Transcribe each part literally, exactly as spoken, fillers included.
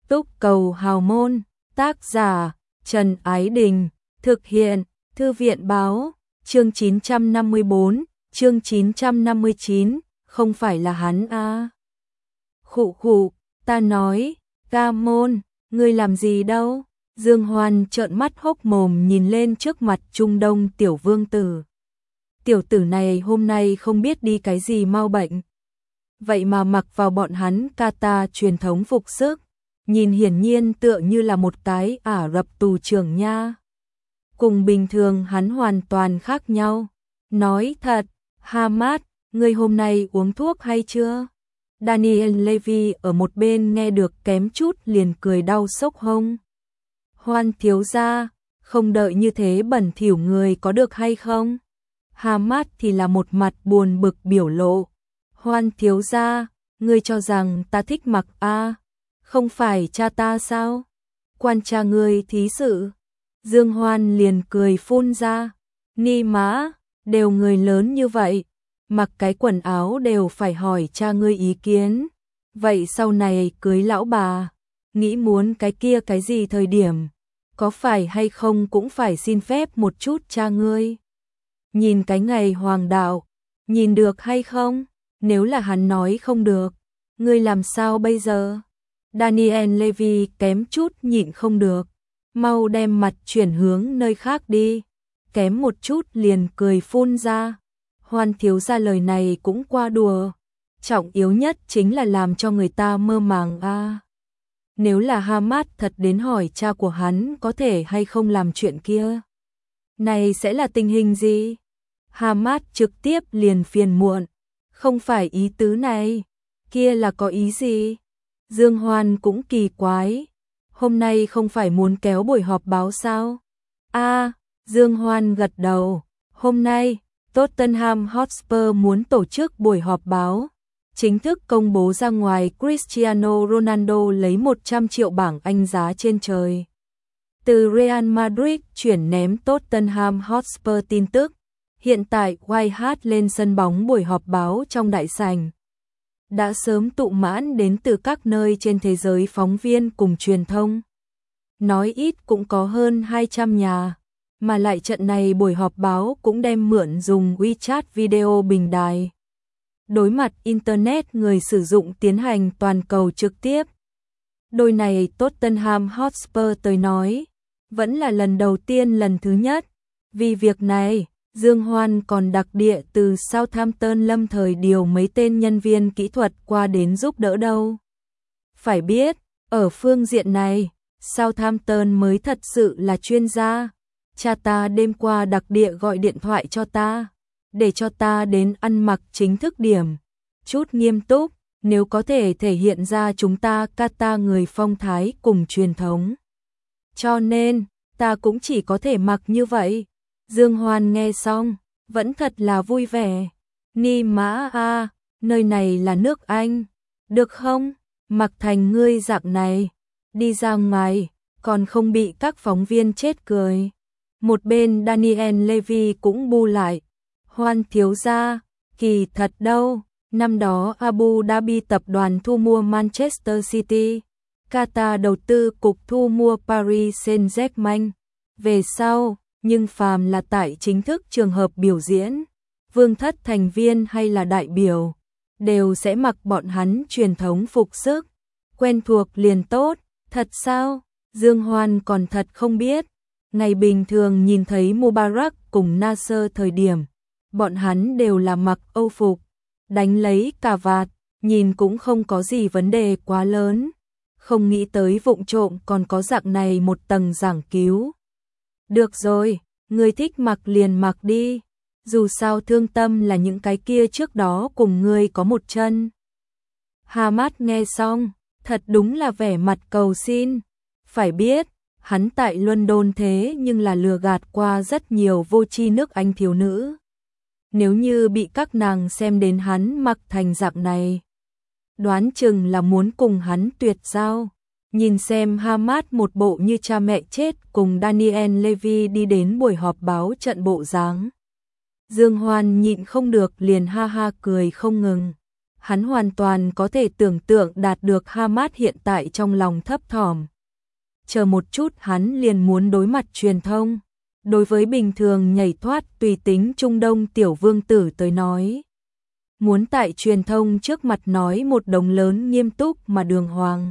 Túc Cầu Hào Môn, tác giả Trần Ái Đình, thực hiện Thư viện Báo, chương chín trăm năm mươi tư, chương chín trăm năm mươi chín, không phải là hắn a. À. Khụ khụ, ta nói, Ca Môn, ngươi làm gì đâu? Dương Hoan trợn mắt hốc mồm nhìn lên trước mặt Trung Đông tiểu vương tử. Tiểu tử này hôm nay không biết đi cái gì mau bệnh. Vậy mà mặc vào bọn hắn Qatar truyền thống phục sức, nhìn hiển nhiên tựa như là một cái Ả Rập tù trưởng nha. Cùng bình thường hắn hoàn toàn khác nhau. Nói thật, Hamad, ngươi hôm nay uống thuốc hay chưa? Daniel Levy ở một bên nghe được kém chút liền cười đau sốc hông. Hoan thiếu gia, không đợi như thế bẩn thỉu người có được hay không? Hamad thì là một mặt buồn bực biểu lộ. Hoan thiếu gia, ngươi cho rằng ta thích mặc a? À? Không phải cha ta sao? Quan cha ngươi thí sự. Dương Hoan liền cười phun ra. Ni má, đều người lớn như vậy, mặc cái quần áo đều phải hỏi cha ngươi ý kiến. Vậy sau này cưới lão bà, nghĩ muốn cái kia cái gì thời điểm, có phải hay không cũng phải xin phép một chút cha ngươi. Nhìn cái ngày hoàng đạo, nhìn được hay không? Nếu là hắn nói không được, ngươi làm sao bây giờ? Daniel Levy kém chút nhịn không được, mau đem mặt chuyển hướng nơi khác đi. Kém một chút liền cười phun ra. Hoan thiếu gia lời này cũng qua đùa. Trọng yếu nhất chính là làm cho người ta mơ màng a. À. Nếu là Hamad thật đến hỏi cha của hắn có thể hay không làm chuyện kia, này sẽ là tình hình gì? Hamad trực tiếp liền phiền muộn. Không phải ý tứ này, kia là có ý gì? Dương Hoan cũng kỳ quái. Hôm nay không phải muốn kéo buổi họp báo sao? A, à, Dương Hoan gật đầu. Hôm nay, Tottenham Hotspur muốn tổ chức buổi họp báo, chính thức công bố ra ngoài Cristiano Ronaldo lấy một trăm triệu bảng Anh giá trên trời. Từ Real Madrid chuyển ném Tottenham Hotspur tin tức. Hiện tại White Hart lên sân bóng buổi họp báo trong đại sảnh. Đã sớm tụ mãn đến từ các nơi trên thế giới phóng viên cùng truyền thông. Nói ít cũng có hơn hai trăm nhà. Mà lại trận này buổi họp báo cũng đem mượn dùng WeChat video bình đài. Đối mặt Internet người sử dụng tiến hành toàn cầu trực tiếp. Đôi này Tottenham Hotspur tới nói, vẫn là lần đầu tiên lần thứ nhất. Vì việc này, Dương Hoan còn đặc địa từ Southampton lâm thời điều mấy tên nhân viên kỹ thuật qua đến giúp đỡ đâu. Phải biết, ở phương diện này, Southampton mới thật sự là chuyên gia. Cha ta đêm qua đặc địa gọi điện thoại cho ta, để cho ta đến ăn mặc chính thức điểm, chút nghiêm túc, nếu có thể thể hiện ra chúng ta Qatar người phong thái cùng truyền thống. Cho nên, ta cũng chỉ có thể mặc như vậy. Dương Hoan nghe xong, vẫn thật là vui vẻ. Ni mã a, nơi này là nước Anh, được không? Mặc thành ngươi dạng này, đi ra ngoài, còn không bị các phóng viên chết cười. Một bên Daniel Levy cũng bu lại. Hoan thiếu gia, kỳ thật đâu, năm đó Abu Dhabi tập đoàn thu mua Manchester City, Qatar đầu tư cục thu mua Paris Saint-Germain. Về sau, nhưng phàm là tại chính thức trường hợp biểu diễn, vương thất thành viên hay là đại biểu, đều sẽ mặc bọn hắn truyền thống phục sức, quen thuộc liền tốt. Thật sao? Dương Hoan còn thật không biết. Ngày bình thường nhìn thấy Mubarak cùng Nasser thời điểm, bọn hắn đều là mặc Âu phục, đánh lấy cà vạt, nhìn cũng không có gì vấn đề quá lớn. Không nghĩ tới vụng trộm còn có dạng này một tầng giảng cứu. Được rồi, ngươi thích mặc liền mặc đi. Dù sao thương tâm là những cái kia trước đó cùng ngươi có một chân. Hamad nghe xong, thật đúng là vẻ mặt cầu xin. Phải biết, hắn tại London thế nhưng là lừa gạt qua rất nhiều vô tri nước Anh thiếu nữ. Nếu như bị các nàng xem đến hắn mặc thành dạng này, đoán chừng là muốn cùng hắn tuyệt giao. Nhìn xem Hamad một bộ như cha mẹ chết cùng Daniel Levy đi đến buổi họp báo trận bộ dáng. Dương Hoan nhịn không được liền ha ha cười không ngừng. Hắn hoàn toàn có thể tưởng tượng đạt được Hamas hiện tại trong lòng thấp thỏm. Chờ một chút hắn liền muốn đối mặt truyền thông. Đối với bình thường nhảy thoát tùy tính Trung Đông tiểu vương tử tới nói. Muốn tại truyền thông trước mặt nói một đồng lớn nghiêm túc mà đường hoàng.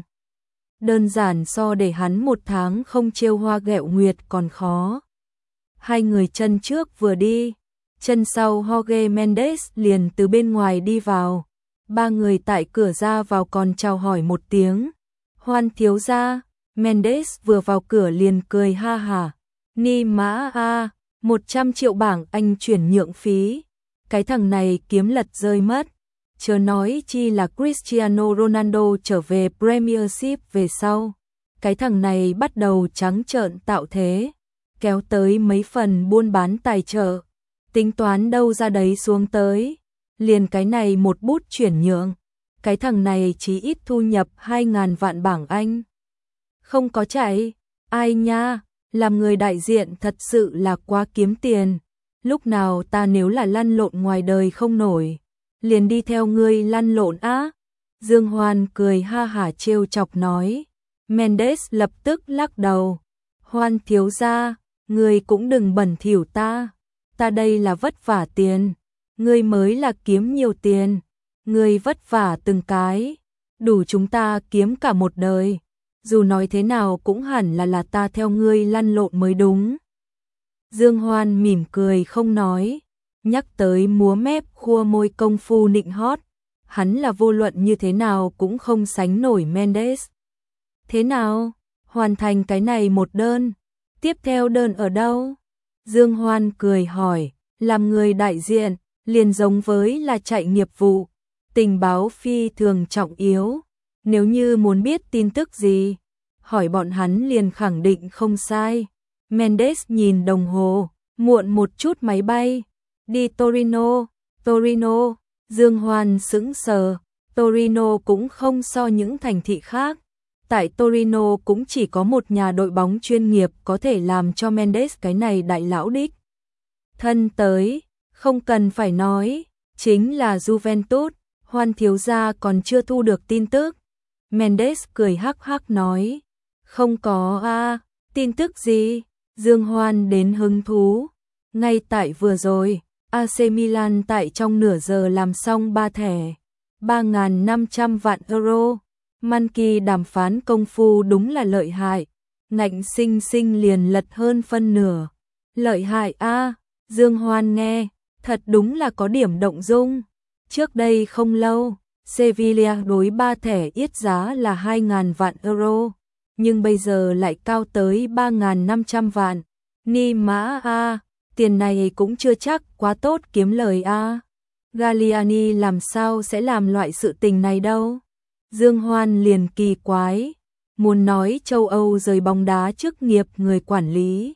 Đơn giản so để hắn một tháng không trêu hoa ghẹo nguyệt còn khó. Hai người chân trước vừa đi, chân sau Jorge Mendes liền từ bên ngoài đi vào. Ba người tại cửa ra vào còn chào hỏi một tiếng. Hoan thiếu gia, Mendes vừa vào cửa liền cười ha hả. Ni mã a, một trăm triệu bảng Anh chuyển nhượng phí. Cái thằng này kiếm lật rơi mất. Chớ nói chi là Cristiano Ronaldo trở về Premiership về sau. Cái thằng này bắt đầu trắng trợn tạo thế. Kéo tới mấy phần buôn bán tài trợ. Tính toán đâu ra đấy xuống tới. Liền cái này một bút chuyển nhượng. Cái thằng này chỉ ít thu nhập hai ngàn vạn bảng Anh. Không có chạy. Ai nha, làm người đại diện thật sự là quá kiếm tiền. Lúc nào ta nếu là lăn lộn ngoài đời không nổi, liền đi theo ngươi lăn lộn á. Dương Hoan cười ha hả trêu chọc nói. Mendes lập tức lắc đầu. Hoan thiếu gia, ngươi cũng đừng bẩn thỉu ta. Ta đây là vất vả tiền. Ngươi mới là kiếm nhiều tiền. Ngươi vất vả từng cái. Đủ chúng ta kiếm cả một đời. Dù nói thế nào cũng hẳn là là ta theo ngươi lăn lộn mới đúng. Dương Hoan mỉm cười không nói. Nhắc tới múa mép khua môi công phu nịnh hót. Hắn là vô luận như thế nào cũng không sánh nổi Mendes. Thế nào? Hoàn thành cái này một đơn. Tiếp theo đơn ở đâu? Dương Hoan cười hỏi. Làm người đại diện, liền giống với là chạy nghiệp vụ. Tình báo phi thường trọng yếu. Nếu như muốn biết tin tức gì, hỏi bọn hắn liền khẳng định không sai. Mendes nhìn đồng hồ, muộn một chút máy bay. Đi Torino, Torino, Dương Hoan sững sờ. Torino cũng không so những thành thị khác. Tại Torino cũng chỉ có một nhà đội bóng chuyên nghiệp có thể làm cho Mendes cái này đại lão đích thân tới, không cần phải nói, chính là Juventus. Hoan thiếu gia còn chưa thu được tin tức. Mendes cười hắc hắc nói. Không có a, tin tức gì? Dương Hoan đến hứng thú. Ngay tại vừa rồi, a xê Milan tại trong nửa giờ làm xong ba thẻ. ba nghìn năm trăm vạn euro. Manki đàm phán công phu đúng là lợi hại. Ngạnh sinh sinh liền lật hơn phân nửa. Lợi hại a, Dương Hoan nghe, thật đúng là có điểm động dung. Trước đây không lâu, Sevilla đối ba thẻ yết giá là hai nghìn vạn euro, nhưng bây giờ lại cao tới ba nghìn năm trăm vạn. Ni mã a, tiền này cũng chưa chắc quá tốt kiếm lời a. Galliani làm sao sẽ làm loại sự tình này đâu? Dương Hoan liền kỳ quái, muốn nói châu Âu rời bóng đá chức nghiệp người quản lý.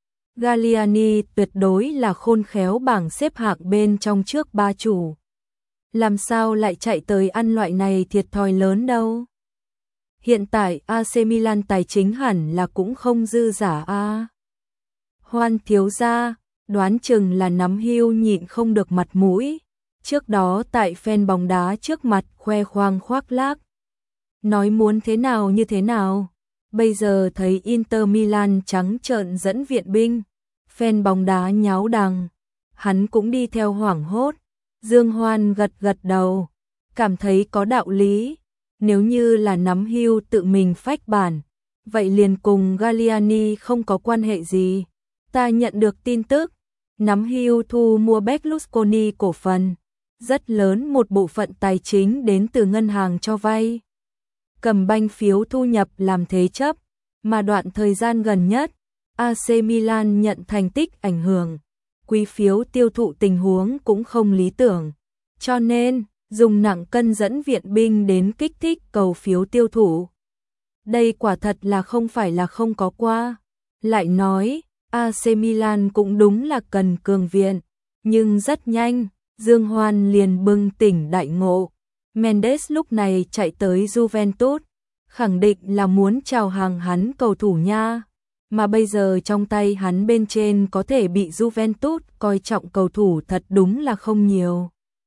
Galliani tuyệt đối là khôn khéo bảng xếp hạng bên trong trước ba chủ. Làm sao lại chạy tới ăn loại này thiệt thòi lớn đâu? Hiện tại a xê Milan tài chính hẳn là cũng không dư giả a. Hoan thiếu gia, đoán chừng là nắm hưu nhịn không được mặt mũi. Trước đó tại fan bóng đá trước mặt khoe khoang khoác lác. Nói muốn thế nào như thế nào. Bây giờ thấy Inter Milan trắng trợn dẫn viện binh. Fan bóng đá nháo đằng. Hắn cũng đi theo hoảng hốt. Dương Hoan gật gật đầu. Cảm thấy có đạo lý. Nếu như là nắm hưu tự mình phách bản. Vậy liền cùng Galliani không có quan hệ gì. Ta nhận được tin tức. Nắm hưu thu mua Berlusconi cổ phần. Rất lớn một bộ phận tài chính đến từ ngân hàng cho vay. Cầm banh phiếu thu nhập làm thế chấp. Mà đoạn thời gian gần nhất, a xê Milan nhận thành tích ảnh hưởng. Quý phiếu tiêu thụ tình huống cũng không lý tưởng. Cho nên, dùng nặng cân dẫn viện binh đến kích thích cầu phiếu tiêu thụ. Đây quả thật là không phải là không có qua. Lại nói, a xê Milan cũng đúng là cần cường viện. Nhưng rất nhanh, Dương Hoan liền bừng tỉnh đại ngộ. Mendes lúc này chạy tới Juventus, khẳng định là muốn chào hàng hắn cầu thủ nha. Mà bây giờ trong tay hắn bên trên có thể bị Juventus coi trọng cầu thủ thật đúng là không nhiều.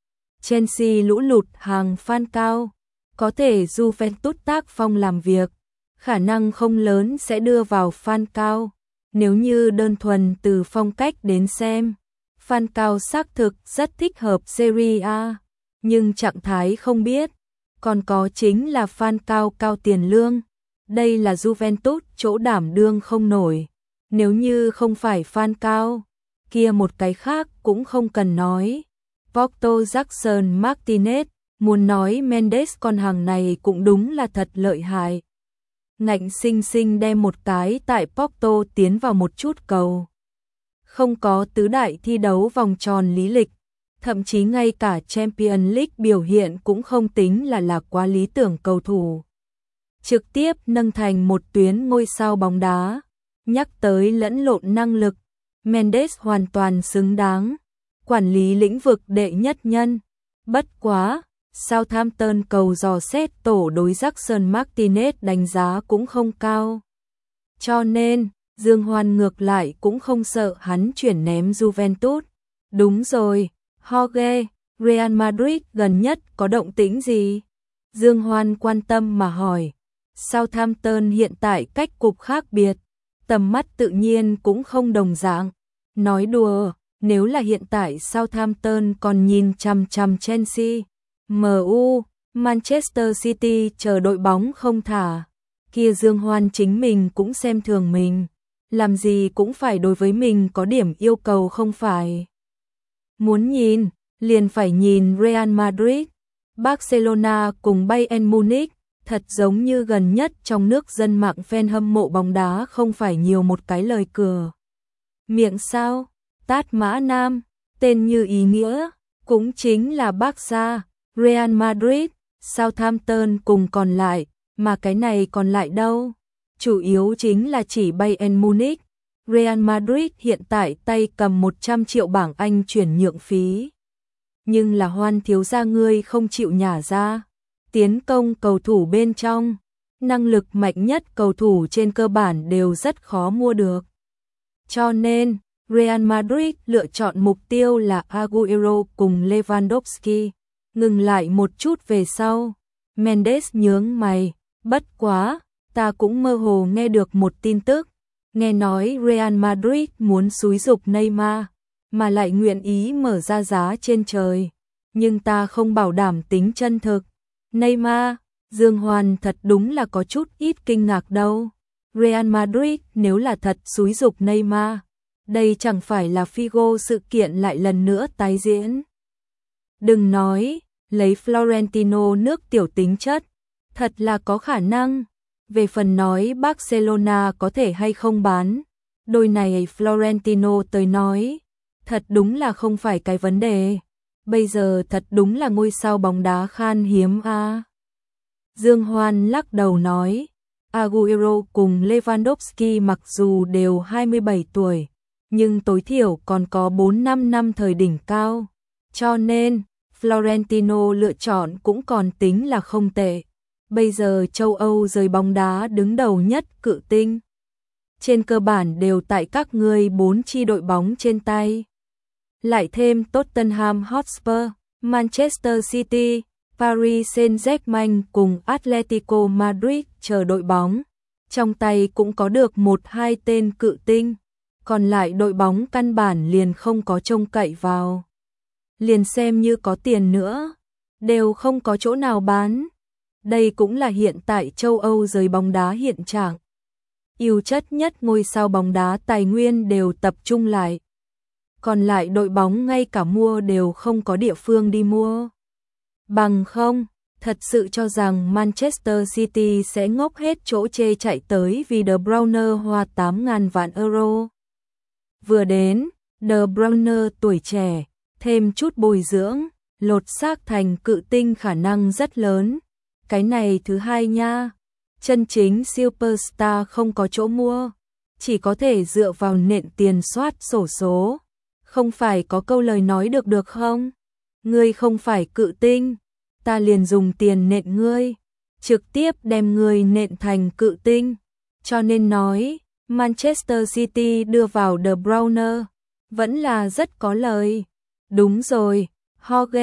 Chelsea lũ lụt hàng fan cao, có thể Juventus tác phong làm việc, khả năng không lớn sẽ đưa vào fan cao. Nếu như đơn thuần từ phong cách đến xem, fan cao xác thực rất thích hợp Serie A, nhưng trạng thái không biết. Còn có chính là fan cao cao tiền lương. Đây là Juventus chỗ đảm đương không nổi. Nếu như không phải fan cao, kia một cái khác cũng không cần nói. Porto Jackson Martinez, muốn nói Mendes con hàng này cũng đúng là thật lợi hại. Ngạnh sinh sinh đem một cái tại Porto tiến vào một chút cầu. Không có tứ đại thi đấu vòng tròn lý lịch, thậm chí ngay cả Champions League biểu hiện cũng không tính là là quá lý tưởng cầu thủ. Trực tiếp nâng thành một tuyến ngôi sao bóng đá, nhắc tới lẫn lộn năng lực, Mendes hoàn toàn xứng đáng, quản lý lĩnh vực đệ nhất nhân. Bất quá, Southampton cầu dò xét tổ đối Jackson Martinez đánh giá cũng không cao. Cho nên, Dương Hoan ngược lại cũng không sợ hắn chuyển ném Juventus. Đúng rồi, Jorge, Real Madrid gần nhất có động tĩnh gì? Dương Hoan quan tâm mà hỏi. Southampton hiện tại cách cục khác biệt, tầm mắt tự nhiên cũng không đồng dạng. Nói đùa, nếu là hiện tại Southampton còn nhìn chằm chằm Chelsea, em u, Manchester City chờ đội bóng không thả, kia Dương Hoan chính mình cũng xem thường mình, làm gì cũng phải đối với mình có điểm yêu cầu không phải. Muốn nhìn, liền phải nhìn Real Madrid, Barcelona cùng Bayern Munich, thật giống như gần nhất trong nước dân mạng fan hâm mộ bóng đá không phải nhiều một cái lời cửa miệng sao? Tát Mã Nam, tên như ý nghĩa, cũng chính là Barca, Real Madrid, Southampton cùng còn lại, mà cái này còn lại đâu? Chủ yếu chính là chỉ Bayern Munich. Real Madrid hiện tại tay cầm một trăm triệu bảng Anh chuyển nhượng phí. Nhưng là Hoan thiếu gia ngươi không chịu nhả ra. Tiến công cầu thủ bên trong, năng lực mạnh nhất cầu thủ trên cơ bản đều rất khó mua được. Cho nên, Real Madrid lựa chọn mục tiêu là Agüero cùng Lewandowski. Ngừng lại một chút về sau, Mendes nhướng mày, bất quá, ta cũng mơ hồ nghe được một tin tức, nghe nói Real Madrid muốn xúi giục Neymar, mà lại nguyện ý mở ra giá trên trời, nhưng ta không bảo đảm tính chân thực. Neymar, Dương Hoan thật đúng là có chút ít kinh ngạc đâu. Real Madrid nếu là thật xúi giục Neymar, đây chẳng phải là Figo sự kiện lại lần nữa tái diễn. Đừng nói, lấy Florentino nước tiểu tính chất, thật là có khả năng. Về phần nói Barcelona có thể hay không bán, đôi này Florentino tới nói, thật đúng là không phải cái vấn đề. Bây giờ thật đúng là ngôi sao bóng đá khan hiếm a. À. Dương Hoan lắc đầu nói, Agüero cùng Lewandowski mặc dù đều hai mươi bảy tuổi, nhưng tối thiểu còn có bốn năm năm thời đỉnh cao, cho nên Florentino lựa chọn cũng còn tính là không tệ. Bây giờ châu Âu giới bóng đá đứng đầu nhất cự tinh, trên cơ bản đều tại các ngươi bốn chi đội bóng trên tay. Lại thêm Tottenham Hotspur, Manchester City, Paris Saint-Germain cùng Atletico Madrid chờ đội bóng. Trong tay cũng có được một hai tên cự tinh, còn lại đội bóng căn bản liền không có trông cậy vào. Liền xem như có tiền nữa, đều không có chỗ nào bán. Đây cũng là hiện tại châu Âu giới bóng đá hiện trạng. Ưu chất nhất ngôi sao bóng đá tài nguyên đều tập trung lại. Còn lại đội bóng ngay cả mua đều không có địa phương đi mua. Bằng không, thật sự cho rằng Manchester City sẽ ngốc hết chỗ chê chạy tới vì De Bruyne hoa tám ngàn vạn euro. Vừa đến, De Bruyne tuổi trẻ, thêm chút bồi dưỡng, lột xác thành cự tinh khả năng rất lớn. Cái này thứ hai nha, chân chính superstar không có chỗ mua, chỉ có thể dựa vào nện tiền soát sổ số. Không phải có câu lời nói được được không? Ngươi không phải cự tinh, ta liền dùng tiền nện ngươi, trực tiếp đem ngươi nện thành cự tinh. Cho nên nói, Manchester City đưa vào De Bruyne vẫn là rất có lời. Đúng rồi, Jorge,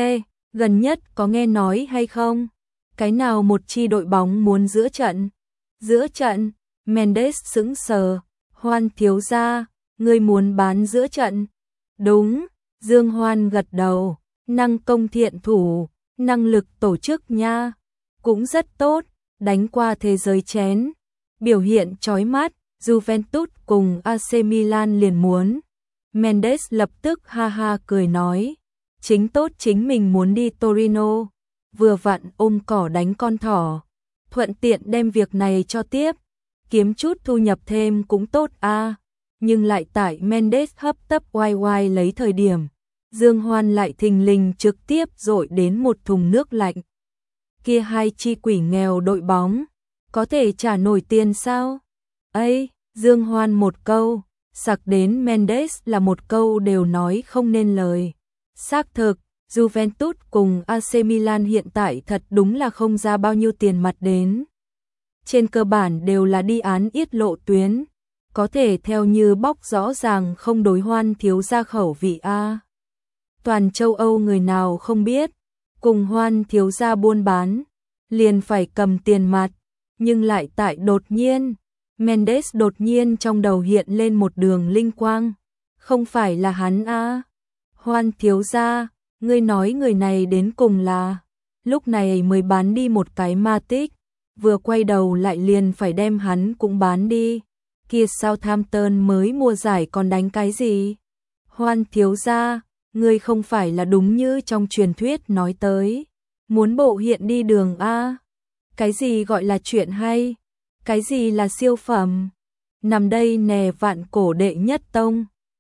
Gần nhất có nghe nói hay không? Cái nào một chi đội bóng muốn giữa trận? Giữa trận, Mendes sững sờ, Hoan thiếu gia, ngươi muốn bán giữa trận? Đúng, Dương Hoan gật đầu, năng công thiện thủ, năng lực tổ chức nha, cũng rất tốt, đánh qua thế giới chén, biểu hiện chói mắt, Juventus cùng a xê Milan liền muốn. Mendes lập tức ha ha cười nói, chính tốt chính mình muốn đi Torino, vừa vặn ôm cỏ đánh con thỏ, thuận tiện đem việc này cho tiếp, kiếm chút thu nhập thêm cũng tốt a. À. Nhưng lại tại Mendes hấp tấp oai oai lấy thời điểm, Dương Hoan lại thình lình trực tiếp dội đến một thùng nước lạnh. Kia hai chi quỷ nghèo đội bóng, có thể trả nổi tiền sao? Ây, Dương Hoan một câu, sặc đến Mendes là một câu đều nói không nên lời. Xác thực, Juventus cùng a xê Milan hiện tại thật đúng là không ra bao nhiêu tiền mặt đến. Trên cơ bản đều là đi án yết lộ tuyến, có thể theo như bóc rõ ràng không đối Hoan thiếu gia khẩu vị a. Toàn châu Âu người nào không biết, cùng Hoan thiếu gia buôn bán, liền phải cầm tiền mặt, nhưng lại tại đột nhiên, Mendes đột nhiên trong đầu hiện lên một đường linh quang, không phải là hắn a. Hoan thiếu gia, ngươi nói người này đến cùng là, lúc này mới bán đi một cái Matic, vừa quay đầu lại liền phải đem hắn cũng bán đi. Kia Southampton mới mua giải còn đánh cái gì? Hoan thiếu gia, ngươi không phải là đúng như trong truyền thuyết nói tới, muốn bộ hiện đi đường a. Cái gì gọi là chuyện hay? Cái gì là siêu phẩm? Nằm đây nè vạn cổ đệ nhất tông,